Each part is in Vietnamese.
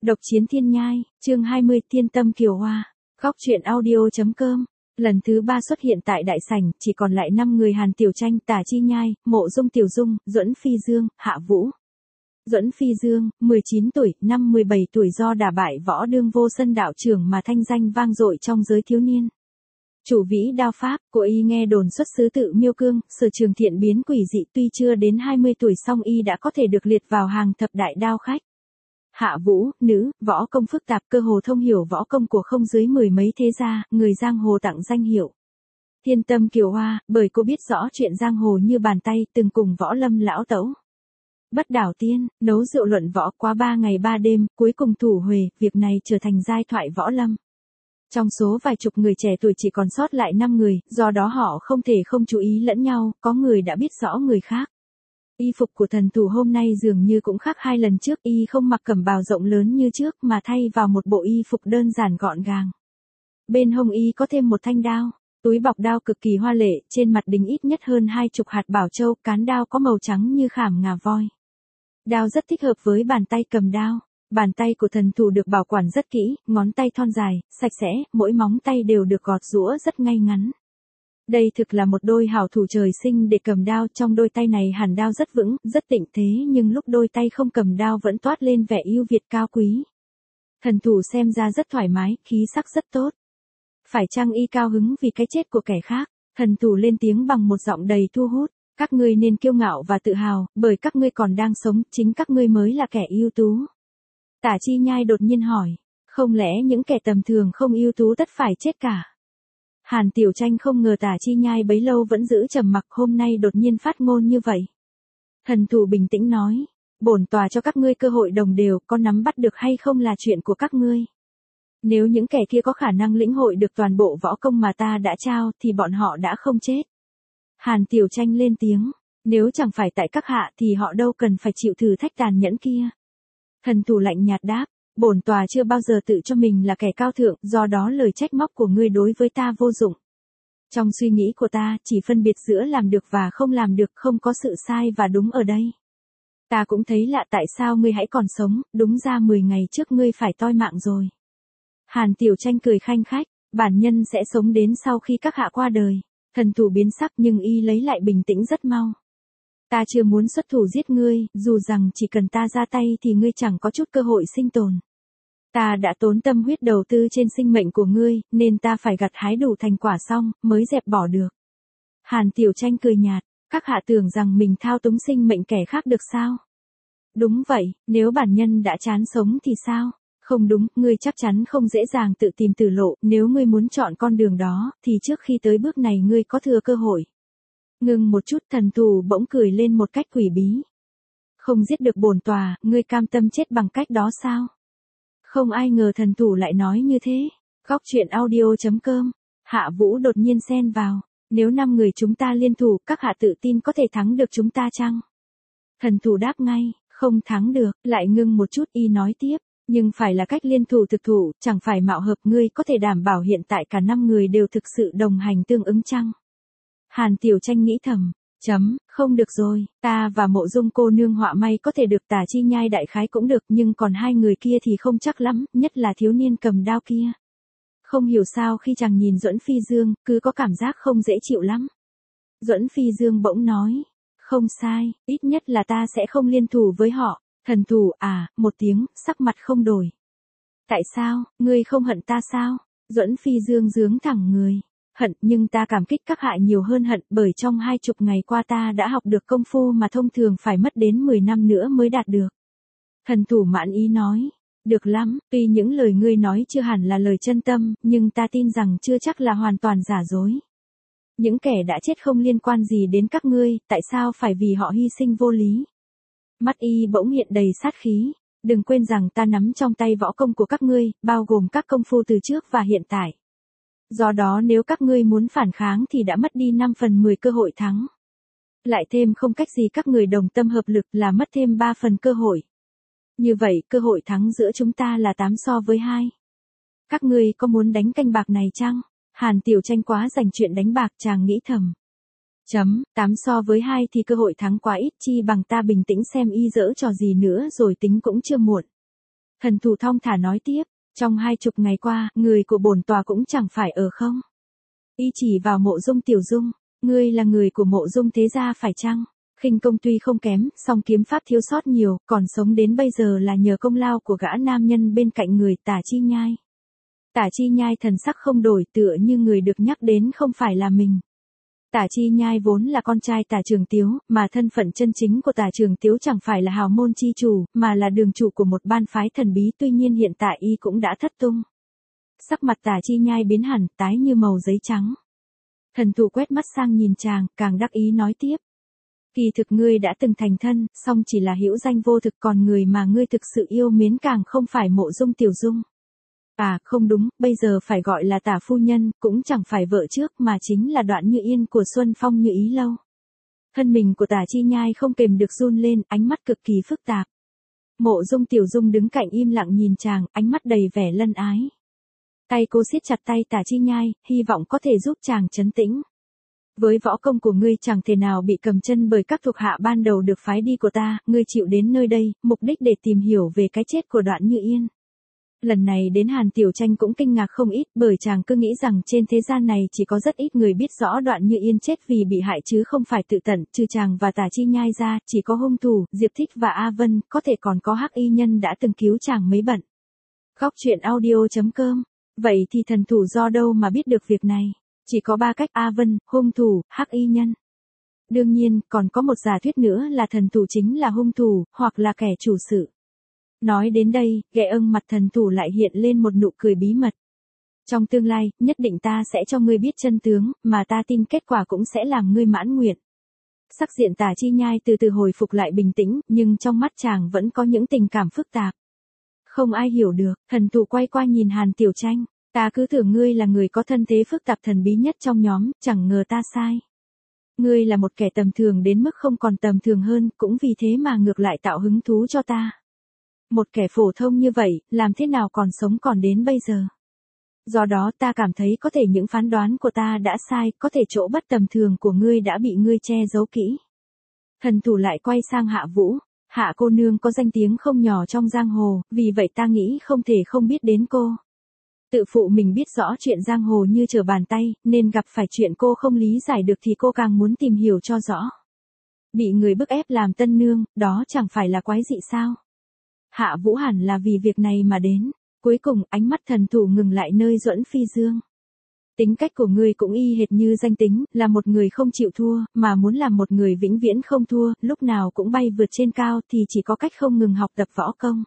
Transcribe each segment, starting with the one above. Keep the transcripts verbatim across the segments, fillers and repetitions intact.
Độc chiến thiên nhai, chương hai mươi, Thiên tâm kiều hoa. Góc truyện audio.com. Lần thứ ba xuất hiện tại đại sảnh, chỉ còn lại năm người: Hàn Tiểu Tranh, Tả Chi Nhai, Mộ Dung Tiểu Dung, Duẫn Phi Dương, Hạ Vũ. Duẫn Phi Dương, mười chín tuổi, năm mười bảy tuổi do đả bại Võ Đương Vô Sân đạo trưởng mà thanh danh vang dội trong giới thiếu niên. Chủ vĩ đao pháp, của y nghe đồn xuất xứ tự Miêu Cương, sở trường thiện biến quỷ dị, tuy chưa đến hai mươi tuổi song y đã có thể được liệt vào hàng thập đại đao khách. Hạ Vũ, nữ, võ công phức tạp, cơ hồ thông hiểu võ công của không dưới mười mấy thế gia, người giang hồ tặng danh hiệu Thiên tâm kiều hoa, bởi cô biết rõ chuyện giang hồ như bàn tay, từng cùng Võ Lâm lão tẩu Bất Đảo Tiên nấu rượu luận võ quá ba ngày ba đêm, cuối cùng thủ huề, việc này trở thành giai thoại võ lâm. Trong số vài chục người trẻ tuổi chỉ còn sót lại năm người, do đó họ không thể không chú ý lẫn nhau, có người đã biết rõ người khác. Y phục của thần thủ hôm nay dường như cũng khác hai lần trước, y không mặc cẩm bào rộng lớn như trước mà thay vào một bộ y phục đơn giản gọn gàng. Bên hông y có thêm một thanh đao, túi bọc đao cực kỳ hoa lệ, trên mặt đính ít nhất hơn hai chục hạt bảo châu, cán đao có màu trắng như khảm ngà voi. Đao rất thích hợp với bàn tay cầm đao. Bàn tay của thần thủ được bảo quản rất kỹ, ngón tay thon dài, sạch sẽ, mỗi móng tay đều được gọt giũa rất ngay ngắn. Đây thực là một đôi hảo thủ trời sinh để cầm đao, trong đôi tay này hàn đao rất vững, rất tịnh thế, nhưng lúc đôi tay không cầm đao vẫn toát lên vẻ ưu việt cao quý. Thần thủ xem ra rất thoải mái, khí sắc rất tốt. Phải chăng y cao hứng vì cái chết của kẻ khác? Thần thủ lên tiếng bằng một giọng đầy thu hút. Các ngươi nên kiêu ngạo và tự hào, bởi các ngươi còn đang sống, chính các ngươi mới là kẻ ưu tú. Tả Chi Nhai đột nhiên hỏi, không lẽ những kẻ tầm thường không ưu tú tất phải chết cả? Hàn Tiểu Tranh không ngờ Tả Chi Nhai bấy lâu vẫn giữ trầm mặc, hôm nay đột nhiên phát ngôn như vậy. Thần thủ bình tĩnh nói, bổn tòa cho các ngươi cơ hội đồng đều, có nắm bắt được hay không là chuyện của các ngươi. Nếu những kẻ kia có khả năng lĩnh hội được toàn bộ võ công mà ta đã trao, thì bọn họ đã không chết. Hàn Tiểu Tranh lên tiếng, nếu chẳng phải tại các hạ thì họ đâu cần phải chịu thử thách tàn nhẫn kia. Thần thủ lạnh nhạt đáp, bổn tòa chưa bao giờ tự cho mình là kẻ cao thượng, do đó lời trách móc của ngươi đối với ta vô dụng. Trong suy nghĩ của ta, chỉ phân biệt giữa làm được và không làm được, không có sự sai và đúng ở đây. Ta cũng thấy lạ tại sao ngươi hãy còn sống, đúng ra mười ngày trước ngươi phải toi mạng rồi. Hàn Tiểu Tranh cười khanh khách, bản nhân sẽ sống đến sau khi các hạ qua đời. Thần thủ biến sắc nhưng y lấy lại bình tĩnh rất mau. Ta chưa muốn xuất thủ giết ngươi, dù rằng chỉ cần ta ra tay thì ngươi chẳng có chút cơ hội sinh tồn. Ta đã tốn tâm huyết đầu tư trên sinh mệnh của ngươi, nên ta phải gặt hái đủ thành quả xong, mới dẹp bỏ được. Hàn Tiểu Tranh cười nhạt, các hạ tưởng rằng mình thao túng sinh mệnh kẻ khác được sao? Đúng vậy, nếu bản nhân đã chán sống thì sao? Không đúng, ngươi chắc chắn không dễ dàng tự tìm tử lộ, nếu ngươi muốn chọn con đường đó, thì trước khi tới bước này ngươi có thừa cơ hội. Ngừng một chút, thần thủ bỗng cười lên một cách quỷ bí. Không giết được bổn tòa, ngươi cam tâm chết bằng cách đó sao? Không ai ngờ thần thủ lại nói như thế. Góc truyện audio.com. Hạ Vũ đột nhiên xen vào. Nếu năm người chúng ta liên thủ, các hạ tự tin có thể thắng được chúng ta chăng? Thần thủ đáp ngay, không thắng được, lại ngưng một chút y nói tiếp. Nhưng phải là cách liên thủ thực thủ, chẳng phải mạo hợp, ngươi có thể đảm bảo hiện tại cả năm người đều thực sự đồng hành tương ứng chăng? Hàn Tiểu Tranh nghĩ thầm, chấm, không được rồi, ta và Mộ Dung cô nương họa may có thể được, Tả Chi Nhai đại khái cũng được, nhưng còn hai người kia thì không chắc lắm, nhất là thiếu niên cầm đao kia. Không hiểu sao khi chàng nhìn Duẫn Phi Dương, cứ có cảm giác không dễ chịu lắm. Duẫn Phi Dương bỗng nói, không sai, ít nhất là ta sẽ không liên thủ với họ. Thần thủ à, một tiếng, sắc mặt không đổi. Tại sao, ngươi không hận ta sao? Duẫn Phi Dương giương thẳng người. Hận, nhưng ta cảm kích các hạ nhiều hơn hận, bởi trong hai chục ngày qua ta đã học được công phu mà thông thường phải mất đến mười năm nữa mới đạt được. Thần thủ mãn ý nói, được lắm, tuy những lời ngươi nói chưa hẳn là lời chân tâm, nhưng ta tin rằng chưa chắc là hoàn toàn giả dối. Những kẻ đã chết không liên quan gì đến các ngươi, tại sao phải vì họ hy sinh vô lý? Mắt y bỗng hiện đầy sát khí, đừng quên rằng ta nắm trong tay võ công của các ngươi, bao gồm các công phu từ trước và hiện tại. Do đó nếu các ngươi muốn phản kháng thì đã mất đi năm phần mười cơ hội thắng. Lại thêm không cách gì các người đồng tâm hợp lực là mất thêm ba phần cơ hội. Như vậy cơ hội thắng giữa chúng ta là tám so với hai. Các ngươi có muốn đánh canh bạc này chăng? Hàn Tiểu Tranh quá dành chuyện đánh bạc, chàng nghĩ thầm. Chấm, tám so với hai thì cơ hội thắng quá ít, chi bằng ta bình tĩnh xem y giỡn trò gì nữa rồi tính cũng chưa muộn. Thần thủ thong thả nói tiếp, trong hai chục ngày qua, người của bổn tòa cũng chẳng phải ở không. Y chỉ vào Mộ Dung Tiểu Dung, ngươi là người của Mộ Dung thế gia phải chăng? Khinh công tuy không kém, song kiếm pháp thiếu sót nhiều, còn sống đến bây giờ là nhờ công lao của gã nam nhân bên cạnh người Tả Chi Nhai. Tả Chi Nhai thần sắc không đổi, tựa như người được nhắc đến không phải là mình. Tả Chi Nhai vốn là con trai Tả Trường Tiếu, mà thân phận chân chính của Tả Trường Tiếu chẳng phải là hào môn chi chủ, mà là đường chủ của một ban phái thần bí, tuy nhiên hiện tại y cũng đã thất tung. Sắc mặt Tả Chi Nhai biến hẳn, tái như màu giấy trắng. Thần thủ quét mắt sang nhìn chàng, càng đắc ý nói tiếp. Kỳ thực ngươi đã từng thành thân, song chỉ là hữu danh vô thực, còn người mà ngươi thực sự yêu mến càng không phải Mộ Dung Tiểu Dung. À, không đúng, bây giờ phải gọi là Tả phu nhân, cũng chẳng phải vợ trước mà chính là Đoạn Như Yên của Xuân Phong Như Ý lâu. Thân mình của Tả Chi Nhai không kềm được run lên, ánh mắt cực kỳ phức tạp. Mộ Dung Tiểu Dung đứng cạnh im lặng nhìn chàng, ánh mắt đầy vẻ lân ái. Tay cô siết chặt tay Tả Chi Nhai, hy vọng có thể giúp chàng trấn tĩnh. Với võ công của ngươi chẳng thể nào bị cầm chân bởi các thuộc hạ ban đầu được phái đi của ta, ngươi chịu đến nơi đây, mục đích để tìm hiểu về cái chết của Đoạn Như Yên. Lần này đến Hàn Tiểu Tranh cũng kinh ngạc không ít, bởi chàng cứ nghĩ rằng trên thế gian này chỉ có rất ít người biết rõ Đoạn Như Yên chết vì bị hại chứ không phải tự tận, trừ chàng và Tả Chi Nhai ra, chỉ có hung thủ, Diệp Thích và A Vân, có thể còn có Hắc Y Nhân đã từng cứu chàng mấy bận. Góc truyện audio chấm com. Vậy thì thần thủ do đâu mà biết được việc này? Chỉ có ba cách: A Vân, hung thủ, Hắc Y Nhân. Đương nhiên, còn có một giả thuyết nữa là thần thủ chính là hung thủ, hoặc là kẻ chủ sự. Nói đến đây, ghẹ âng mặt thần thủ lại hiện lên một nụ cười bí mật. Trong tương lai, nhất định ta sẽ cho ngươi biết chân tướng, mà ta tin kết quả cũng sẽ làm ngươi mãn nguyện. Sắc diện Tả Chi Nhai từ từ hồi phục lại bình tĩnh, nhưng trong mắt chàng vẫn có những tình cảm phức tạp. Không ai hiểu được, thần thủ quay qua nhìn Hàn Tiểu Tranh. Ta cứ tưởng ngươi là người có thân thế phức tạp thần bí nhất trong nhóm, chẳng ngờ ta sai. Ngươi là một kẻ tầm thường đến mức không còn tầm thường hơn, cũng vì thế mà ngược lại tạo hứng thú cho ta. Một kẻ phổ thông như vậy, làm thế nào còn sống còn đến bây giờ? Do đó ta cảm thấy có thể những phán đoán của ta đã sai, có thể chỗ bất tầm thường của ngươi đã bị ngươi che giấu kỹ. Thần thủ lại quay sang Hạ Vũ. Hạ cô nương có danh tiếng không nhỏ trong giang hồ, vì vậy ta nghĩ không thể không biết đến cô. Tự phụ mình biết rõ chuyện giang hồ như trở bàn tay, nên gặp phải chuyện cô không lý giải được thì cô càng muốn tìm hiểu cho rõ. Bị người bức ép làm tân nương, đó chẳng phải là quái dị sao? Hạ Vũ hẳn là vì việc này mà đến. Cuối cùng, ánh mắt thần thủ ngừng lại nơi Duẫn Phi Dương. Tính cách của ngươi cũng y hệt như danh tính, là một người không chịu thua, mà muốn làm một người vĩnh viễn không thua, lúc nào cũng bay vượt trên cao thì chỉ có cách không ngừng học tập võ công.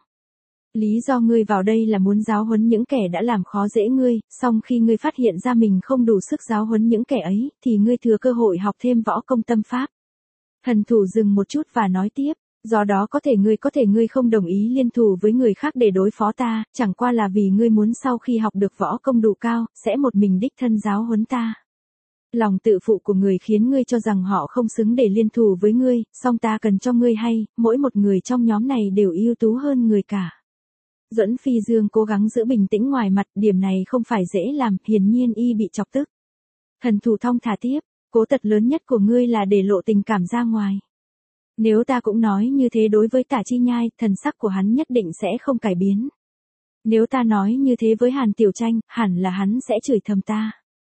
Lý do ngươi vào đây là muốn giáo huấn những kẻ đã làm khó dễ ngươi, song khi ngươi phát hiện ra mình không đủ sức giáo huấn những kẻ ấy, thì ngươi thừa cơ hội học thêm võ công tâm pháp. Thần thủ dừng một chút và nói tiếp, do đó có thể ngươi có thể ngươi không đồng ý liên thủ với người khác để đối phó ta, chẳng qua là vì ngươi muốn sau khi học được võ công đủ cao, sẽ một mình đích thân giáo huấn ta. Lòng tự phụ của người khiến ngươi cho rằng họ không xứng để liên thủ với ngươi, song ta cần cho ngươi hay, mỗi một người trong nhóm này đều ưu tú hơn người cả. Duẫn Phi Dương cố gắng giữ bình tĩnh ngoài mặt, điểm này không phải dễ làm, hiển nhiên y bị chọc tức. Thần thủ thong thả tiếp, cố tật lớn nhất của ngươi là để lộ tình cảm ra ngoài. Nếu ta cũng nói như thế đối với Tả Chi Nhai, thần sắc của hắn nhất định sẽ không cải biến. Nếu ta nói như thế với Hàn Tiểu Tranh, hẳn là hắn sẽ chửi thầm ta.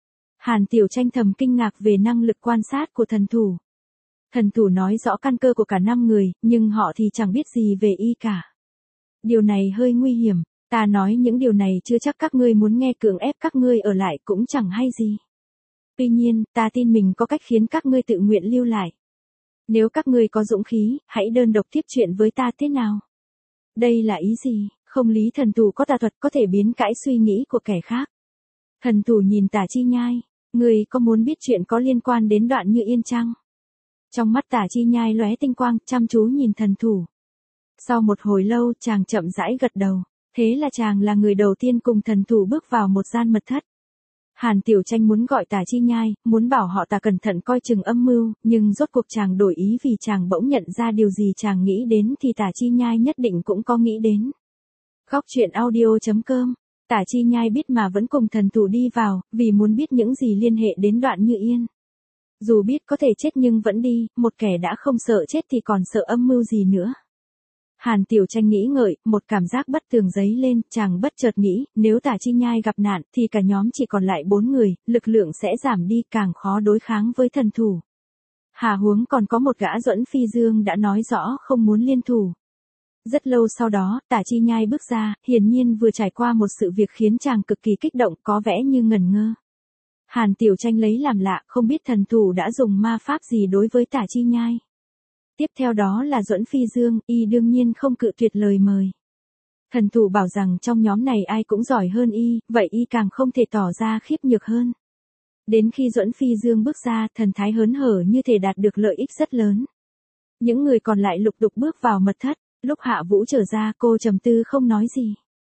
Hàn Tiểu Tranh thầm kinh ngạc về năng lực quan sát của thần thủ. Thần thủ nói rõ căn cơ của cả năm người, nhưng họ thì chẳng biết gì về y cả. Điều này hơi nguy hiểm, ta nói những điều này chưa chắc các ngươi muốn nghe, cưỡng ép các ngươi ở lại cũng chẳng hay gì. Tuy nhiên, ta tin mình có cách khiến các ngươi tự nguyện lưu lại. Nếu các ngươi có dũng khí, hãy đơn độc tiếp chuyện với ta thế nào? Đây là ý gì? Không lý thần thủ có tà thuật có thể biến cãi suy nghĩ của kẻ khác. Thần thủ nhìn Tả Chi Nhai, ngươi có muốn biết chuyện có liên quan đến Đoạn Như Yên chăng? Trong mắt Tả Chi Nhai lóe tinh quang, chăm chú nhìn thần thủ. Sau một hồi lâu, chàng chậm rãi gật đầu, thế là chàng là người đầu tiên cùng thần thủ bước vào một gian mật thất. Hàn Tiểu Tranh muốn gọi Tả Chi Nhai, muốn bảo họ ta cẩn thận coi chừng âm mưu, nhưng rốt cuộc chàng đổi ý vì chàng bỗng nhận ra điều gì chàng nghĩ đến thì Tả Chi Nhai nhất định cũng có nghĩ đến. Góc truyện audio chấm com. Tả Chi Nhai biết mà vẫn cùng thần thủ đi vào, vì muốn biết những gì liên hệ đến Đoạn Như Yên. Dù biết có thể chết nhưng vẫn đi, một kẻ đã không sợ chết thì còn sợ âm mưu gì nữa. Hàn Tiểu Tranh nghĩ ngợi, một cảm giác bất tường dấy lên, chàng bất chợt nghĩ, nếu Tả Chi Nhai gặp nạn, thì cả nhóm chỉ còn lại bốn người, lực lượng sẽ giảm đi, càng khó đối kháng với thần thủ. Hà huống còn có một gã Duẫn Phi Dương đã nói rõ không muốn liên thủ. Rất lâu sau đó, Tả Chi Nhai bước ra, hiển nhiên vừa trải qua một sự việc khiến chàng cực kỳ kích động, có vẻ như ngẩn ngơ. Hàn Tiểu Tranh lấy làm lạ, không biết thần thủ đã dùng ma pháp gì đối với Tả Chi Nhai. Tiếp theo đó là Duẫn Phi Dương, y đương nhiên không cự tuyệt lời mời. Thần thủ bảo rằng trong nhóm này ai cũng giỏi hơn y, vậy y càng không thể tỏ ra khiếp nhược hơn. Đến khi Duẫn Phi Dương bước ra, thần thái hớn hở như thể đạt được lợi ích rất lớn. Những người còn lại lục tục bước vào mật thất, lúc Hạ Vũ trở ra cô trầm tư không nói gì.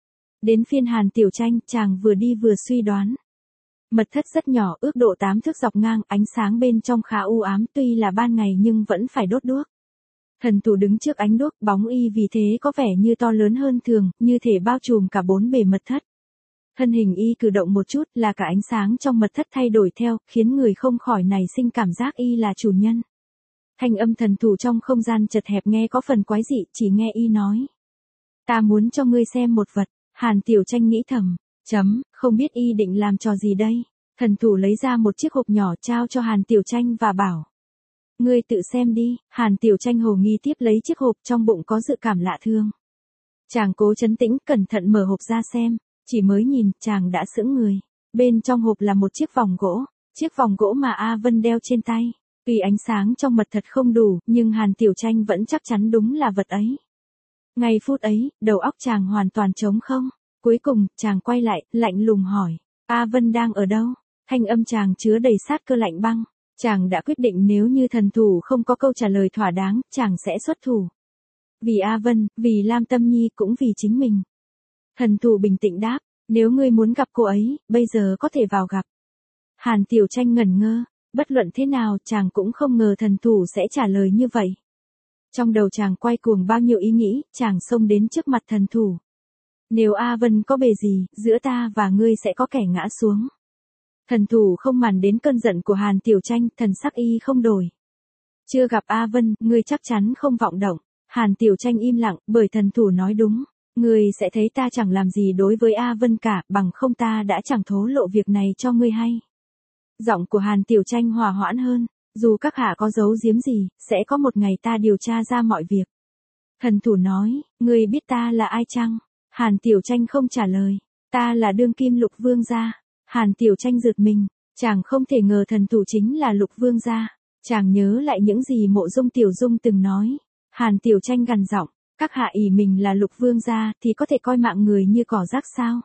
Đến phiên Hàn Tiểu Tranh, chàng vừa đi vừa suy đoán. Mật thất rất nhỏ, ước độ tám thước dọc ngang, ánh sáng bên trong khá u ám, tuy là ban ngày nhưng vẫn phải đốt đuốc. Thần thủ đứng trước ánh đuốc, bóng y vì thế có vẻ như to lớn hơn thường, như thể bao trùm cả bốn bề mật thất. Thân hình y cử động một chút là cả ánh sáng trong mật thất thay đổi theo, khiến người không khỏi nảy sinh cảm giác y là chủ nhân. Thanh âm thần thủ trong không gian chật hẹp nghe có phần quái dị, chỉ nghe y nói. Ta muốn cho ngươi xem một vật. Hàn Tiểu Tranh nghĩ thầm, chấm, không biết y định làm trò gì đây. Thần thủ lấy ra một chiếc hộp nhỏ trao cho Hàn Tiểu Tranh và bảo. Ngươi tự xem đi. Hàn Tiểu Tranh hồ nghi tiếp lấy chiếc hộp, trong bụng có dự cảm lạ thương. Chàng cố trấn tĩnh, cẩn thận mở hộp ra xem, chỉ mới nhìn, chàng đã sững người. Bên trong hộp là một chiếc vòng gỗ, chiếc vòng gỗ mà A Vân đeo trên tay. Tuy ánh sáng trong mật thất không đủ, nhưng Hàn Tiểu Tranh vẫn chắc chắn đúng là vật ấy. Ngay phút ấy, đầu óc chàng hoàn toàn trống không. Cuối cùng, chàng quay lại, lạnh lùng hỏi. A Vân đang ở đâu? Thanh âm chàng chứa đầy sát cơ lạnh băng. Chàng đã quyết định nếu như thần thủ không có câu trả lời thỏa đáng, chàng sẽ xuất thủ. Vì A Vân, vì Lam Tâm Nhi, cũng vì chính mình. Thần thủ bình tĩnh đáp, nếu ngươi muốn gặp cô ấy, bây giờ có thể vào gặp. Hàn Tiểu Tranh ngẩn ngơ, bất luận thế nào chàng cũng không ngờ thần thủ sẽ trả lời như vậy. Trong đầu chàng quay cuồng bao nhiêu ý nghĩ, chàng xông đến trước mặt thần thủ. Nếu A Vân có bề gì, giữa ta và ngươi sẽ có kẻ ngã xuống. Thần thủ không màng đến cơn giận của Hàn Tiểu Tranh, thần sắc y không đổi. Chưa gặp A Vân, ngươi chắc chắn không vọng động. Hàn Tiểu Tranh im lặng, bởi thần thủ nói đúng. Ngươi sẽ thấy ta chẳng làm gì đối với A Vân cả, bằng không ta đã chẳng thố lộ việc này cho ngươi hay. Giọng của Hàn Tiểu Tranh hòa hoãn hơn. Dù các hạ có giấu giếm gì, sẽ có một ngày ta điều tra ra mọi việc. Thần thủ nói, ngươi biết ta là ai chăng? Hàn Tiểu Tranh không trả lời. Ta là đương kim Lục Vương gia. Hàn Tiểu Tranh giật mình. Chàng không thể ngờ thần thủ chính là Lục Vương gia. Chàng nhớ lại những gì Mộ Dung Tiểu Dung từng nói. Hàn Tiểu Tranh gằn giọng, các hạ ỷ mình là Lục Vương gia thì có thể coi mạng người như cỏ rác sao?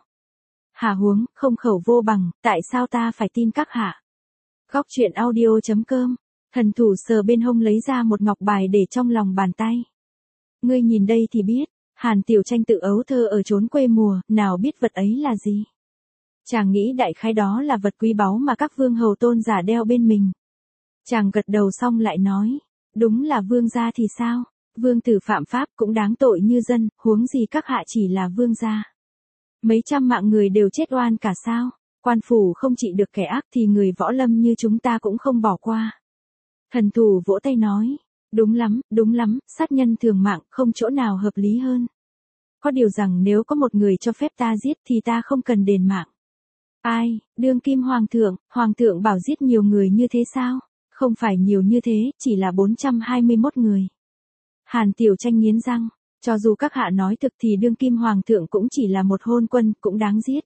Hà huống, không khẩu vô bằng, tại sao ta phải tin các hạ? Góc truyện audio chấm com. Thần thủ sờ bên hông lấy ra một ngọc bài để trong lòng bàn tay. Ngươi nhìn đây thì biết. Hàn Tiểu Tranh tự ấu thơ ở chốn quê mùa, nào biết vật ấy là gì. Chàng nghĩ đại khái đó là vật quý báu mà các vương hầu tôn giả đeo bên mình. Chàng gật đầu xong lại nói, đúng là vương gia thì sao? Vương tử phạm pháp cũng đáng tội như dân, huống gì các hạ chỉ là vương gia. Mấy trăm mạng người đều chết oan cả sao? Quan phủ không trị được kẻ ác thì người võ lâm như chúng ta cũng không bỏ qua. Thần thủ vỗ tay nói, đúng lắm, đúng lắm, sát nhân thường mạng, không chỗ nào hợp lý hơn. Có điều rằng nếu có một người cho phép ta giết thì ta không cần đền mạng. Ai, đương kim hoàng thượng, hoàng thượng bảo giết nhiều người như thế sao? Không phải nhiều như thế, chỉ là bốn trăm hai mươi mốt người. Hàn Tiểu Tranh nghiến răng, cho dù các hạ nói thực thì đương kim hoàng thượng cũng chỉ là một hôn quân, cũng đáng giết.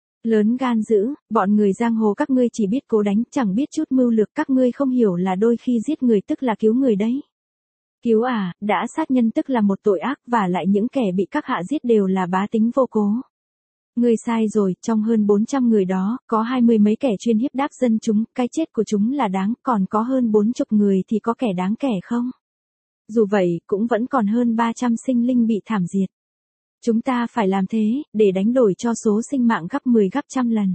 Lớn gan dữ, bọn người giang hồ các ngươi chỉ biết cố đánh, chẳng biết chút mưu lược, các ngươi không hiểu là đôi khi giết người tức là cứu người đấy. Cứu à, đã sát nhân tức là một tội ác, và lại những kẻ bị các hạ giết đều là bá tính vô cố. Ngươi sai rồi, trong hơn bốn trăm người đó, có hai mươi mấy kẻ chuyên hiếp đáp dân chúng, cái chết của chúng là đáng, còn có hơn bốn chục người thì có kẻ đáng kể không? Dù vậy, cũng vẫn còn hơn ba trăm sinh linh bị thảm diệt. Chúng ta phải làm thế, để đánh đổi cho số sinh mạng gấp mười gấp trăm lần.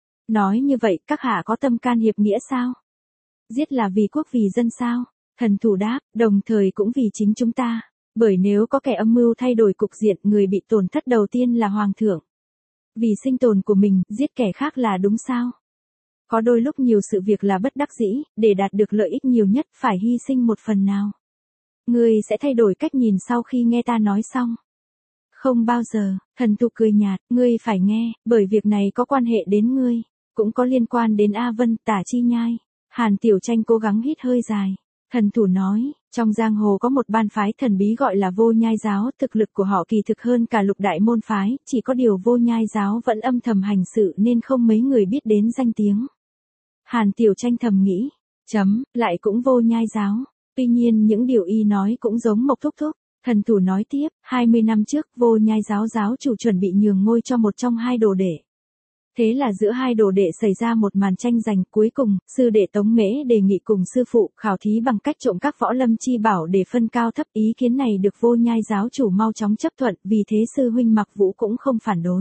Nói như vậy, các hạ có tâm can hiệp nghĩa sao? Giết là vì quốc vì dân sao? Thần thủ đáp, đồng thời cũng vì chính chúng ta. Bởi nếu có kẻ âm mưu thay đổi cục diện, người bị tổn thất đầu tiên là hoàng thượng. Vì sinh tồn của mình, giết kẻ khác là đúng sao? Có đôi lúc nhiều sự việc là bất đắc dĩ, để đạt được lợi ích nhiều nhất phải hy sinh một phần nào. Ngươi sẽ thay đổi cách nhìn sau khi nghe ta nói xong. Không bao giờ, thần thù cười nhạt, ngươi phải nghe, bởi việc này có quan hệ đến ngươi, cũng có liên quan đến A Vân, Tả Chi Nhai. Hàn Tiểu Tranh cố gắng hít hơi dài. Thần thủ nói, trong giang hồ có một ban phái thần bí gọi là Vô Nhai giáo, thực lực của họ kỳ thực hơn cả lục đại môn phái, chỉ có điều Vô Nhai giáo vẫn âm thầm hành sự nên không mấy người biết đến danh tiếng. Hàn Tiểu Tranh thầm nghĩ, chấm, lại cũng Vô Nhai giáo. Tuy nhiên những điều y nói cũng giống Mộc Thúc Thúc. Thần thủ nói tiếp, hai mươi năm trước Vô Nhai giáo giáo chủ chuẩn bị nhường ngôi cho một trong hai đồ đệ. Thế là giữa hai đồ đệ xảy ra một màn tranh giành, cuối cùng, sư đệ Tống Mễ đề nghị cùng sư phụ khảo thí bằng cách trộm các võ lâm chi bảo để phân cao thấp. Ý kiến này được Vô Nhai giáo chủ mau chóng chấp thuận, vì thế sư huynh Mặc Vũ cũng không phản đối.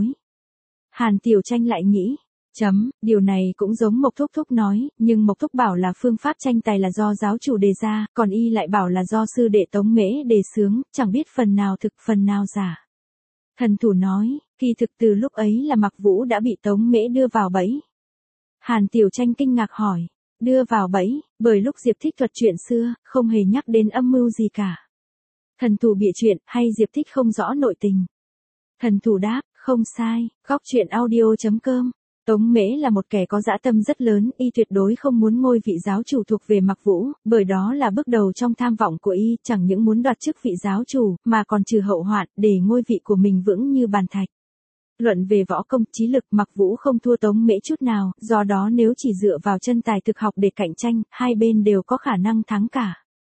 Hàn Tiểu Tranh lại nghĩ, chấm, điều này cũng giống Mộc Thúc Thúc nói, nhưng Mộc Thúc bảo là phương pháp tranh tài là do giáo chủ đề ra, còn y lại bảo là do sư đệ Tống Mễ đề xướng, chẳng biết phần nào thực phần nào giả. Thần thủ nói, kỳ thực từ lúc ấy là Mặc Vũ đã bị Tống Mễ đưa vào bẫy. Hàn Tiểu Tranh kinh ngạc hỏi, đưa vào bẫy, bởi lúc Diệp Thích thuật chuyện xưa, không hề nhắc đến âm mưu gì cả. Thần thủ bịa chuyện, hay Diệp Thích không rõ nội tình? Thần thủ đáp, không sai, góc truyện audio chấm com. Tống Mễ là một kẻ có dã tâm rất lớn, y tuyệt đối không muốn ngôi vị giáo chủ thuộc về Mặc Vũ, bởi đó là bước đầu trong tham vọng của y, chẳng những muốn đoạt chức vị giáo chủ, mà còn trừ hậu hoạn, để ngôi vị của mình vững như bàn thạch. Luận về võ công, trí lực, Mặc Vũ không thua Tống Mễ chút nào, do đó nếu chỉ dựa vào chân tài thực học để cạnh tranh, hai bên đều có khả năng thắng cả.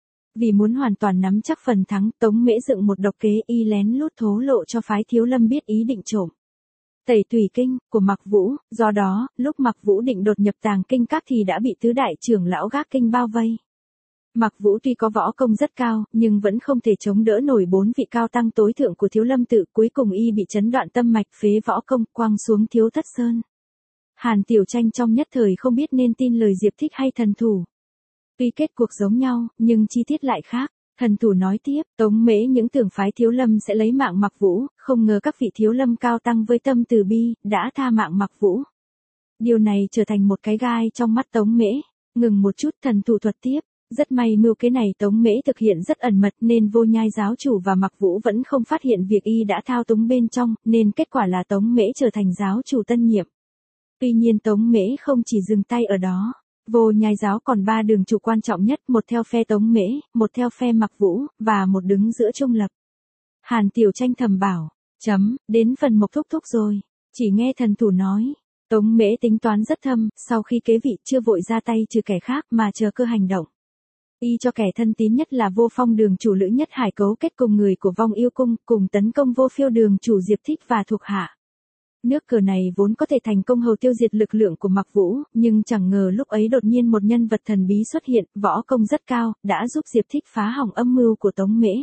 Vì muốn hoàn toàn nắm chắc phần thắng, Tống Mễ dựng một độc kế, y lén lút thố lộ cho phái Thiếu Lâm biết ý định trộm Tẩy Tùy Kinh của Mặc Vũ, do đó, lúc Mặc Vũ định đột nhập Tàng Kinh Các thì đã bị tứ đại trưởng lão gác kinh bao vây. Mặc Vũ tuy có võ công rất cao, nhưng vẫn không thể chống đỡ nổi bốn vị cao tăng tối thượng của Thiếu Lâm tự, cuối cùng y bị chấn đoạn tâm mạch, phế võ công, quăng xuống Thiếu Thất Sơn. Hàn Tiểu Tranh trong nhất thời không biết nên tin lời Diệp Thích hay thần thủ. Tuy kết cuộc giống nhau, nhưng chi tiết lại khác. Thần thủ nói tiếp, Tống Mễ những tưởng phái Thiếu Lâm sẽ lấy mạng Mặc Vũ, không ngờ các vị Thiếu Lâm cao tăng với tâm từ bi, đã tha mạng Mặc Vũ. Điều này trở thành một cái gai trong mắt Tống Mễ. Ngừng một chút, thần thủ thuật tiếp, rất may mưu kế này Tống Mễ thực hiện rất ẩn mật nên Vô Nhai giáo chủ và Mặc Vũ vẫn không phát hiện việc y đã thao túng bên trong, nên kết quả là Tống Mễ trở thành giáo chủ tân nhiệm. Tuy nhiên Tống Mễ không chỉ dừng tay ở đó. Vô Nhai giáo còn ba đường chủ quan trọng nhất, một theo phe Tống Mễ, một theo phe Mặc Vũ, và một đứng giữa trung lập. Hàn Tiểu Tranh thầm bảo, chấm, đến phần Mộc Thúc Thúc rồi. Chỉ nghe thần thủ nói, Tống Mễ tính toán rất thâm, sau khi kế vị chưa vội ra tay trừ kẻ khác mà chờ cơ hành động. Y cho kẻ thân tín nhất là Vô Phong đường chủ Lữ Nhất Hải cấu kết cùng người của Vong Yêu Cung, cùng tấn công Vô Phiêu đường chủ Diệp Thích và thuộc hạ. Nước cờ này vốn có thể thành công hầu tiêu diệt lực lượng của Mặc Vũ, nhưng chẳng ngờ lúc ấy đột nhiên một nhân vật thần bí xuất hiện, võ công rất cao, đã giúp Diệp Thích phá hỏng âm mưu của Tống Mễ.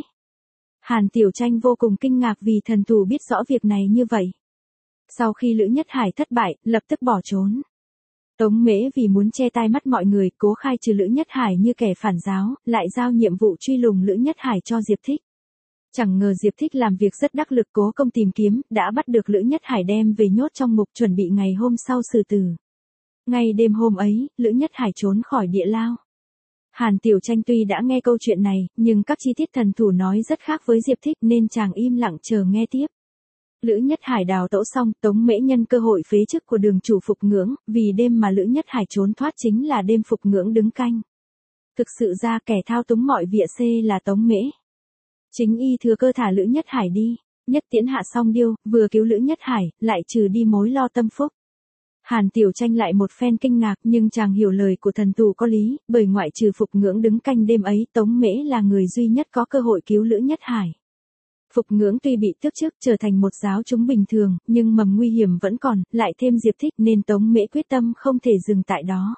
Hàn Tiểu Tranh vô cùng kinh ngạc vì thần thủ biết rõ việc này như vậy. Sau khi Lữ Nhất Hải thất bại, lập tức bỏ trốn. Tống Mễ vì muốn che tai mắt mọi người, cố khai trừ Lữ Nhất Hải như kẻ phản giáo, lại giao nhiệm vụ truy lùng Lữ Nhất Hải cho Diệp Thích. Chẳng ngờ Diệp Thích làm việc rất đắc lực, cố công tìm kiếm, đã bắt được Lữ Nhất Hải đem về nhốt trong ngục, chuẩn bị ngày hôm sau xử tử. Ngay đêm hôm ấy, Lữ Nhất Hải trốn khỏi địa lao. Hàn Tiểu Tranh tuy đã nghe câu chuyện này, nhưng các chi tiết thần thủ nói rất khác với Diệp Thích nên chàng im lặng chờ nghe tiếp. Lữ Nhất Hải đào tẩu xong, Tống Mễ nhân cơ hội phế chức của đường chủ Phục Ngưỡng, vì đêm mà Lữ Nhất Hải trốn thoát chính là đêm Phục Ngưỡng đứng canh. Thực sự ra kẻ thao túng mọi vỉa xê là Tống Mễ. Chính y thừa cơ thả Lữ Nhất Hải đi, nhất tiễn hạ song điêu, vừa cứu Lữ Nhất Hải, lại trừ đi mối lo tâm phúc. Hàn Tiểu Tranh lại một phen kinh ngạc, nhưng chàng hiểu lời của thần thủ có lý, bởi ngoại trừ Phục Ngưỡng đứng canh đêm ấy, Tống Mễ là người duy nhất có cơ hội cứu Lữ Nhất Hải. Phục Ngưỡng tuy bị tước chức trở thành một giáo chúng bình thường, nhưng mầm nguy hiểm vẫn còn, lại thêm Diệp Thích nên Tống Mễ quyết tâm không thể dừng tại đó.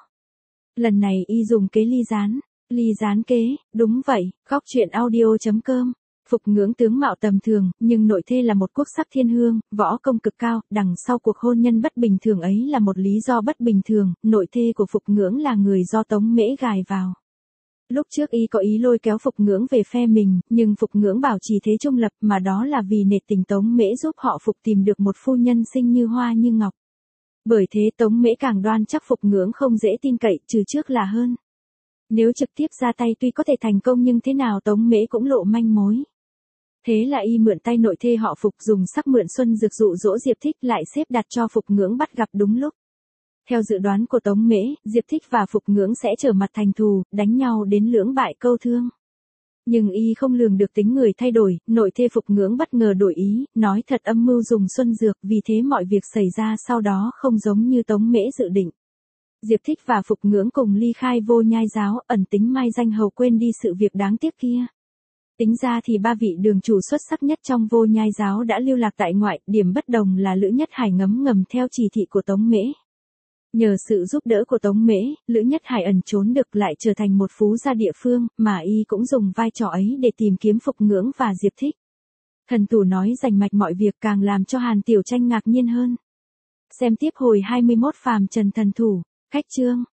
Lần này y dùng kế ly gián. Ly gián kế, đúng vậy, góc truyện audio chấm com. Phục Ngưỡng tướng mạo tầm thường, nhưng nội thê là một quốc sắc thiên hương, võ công cực cao, đằng sau cuộc hôn nhân bất bình thường ấy là một lý do bất bình thường, nội thê của Phục Ngưỡng là người do Tống Mễ gài vào. Lúc trước y có ý lôi kéo Phục Ngưỡng về phe mình, nhưng Phục Ngưỡng bảo trì thế trung lập, mà đó là vì nể tình Tống Mễ giúp họ Phục tìm được một phu nhân xinh như hoa như ngọc. Bởi thế Tống Mễ càng đoan chắc Phục Ngưỡng không dễ tin cậy, trừ trước là hơn. Nếu trực tiếp ra tay tuy có thể thành công nhưng thế nào Tống Mễ cũng lộ manh mối. Thế là y mượn tay nội thê họ Phục dùng sắc mượn Xuân Dược dụ dỗ Diệp Thích lại xếp đặt cho Phục Ngưỡng bắt gặp đúng lúc. Theo dự đoán của Tống Mễ, Diệp Thích và Phục Ngưỡng sẽ trở mặt thành thù, đánh nhau đến lưỡng bại câu thương. Nhưng y không lường được tính người thay đổi, nội thê Phục Ngưỡng bất ngờ đổi ý, nói thật âm mưu dùng Xuân Dược, vì thế mọi việc xảy ra sau đó không giống như Tống Mễ dự định. Diệp Thích và Phục Ngưỡng cùng ly khai Vô Nhai giáo, ẩn tính mai danh hầu quên đi sự việc đáng tiếc kia. Tính ra thì ba vị đường chủ xuất sắc nhất trong Vô Nhai giáo đã lưu lạc tại ngoại, điểm bất đồng là Lữ Nhất Hải ngấm ngầm theo chỉ thị của Tống Mễ. Nhờ sự giúp đỡ của Tống Mễ, Lữ Nhất Hải ẩn trốn được lại trở thành một phú gia địa phương, mà y cũng dùng vai trò ấy để tìm kiếm Phục Ngưỡng và Diệp Thích. Thần thủ nói rành mạch mọi việc càng làm cho Hàn Tiểu Tranh ngạc nhiên hơn. Xem tiếp hồi hai mươi mốt Phàm Trần thần thủ, khách chương.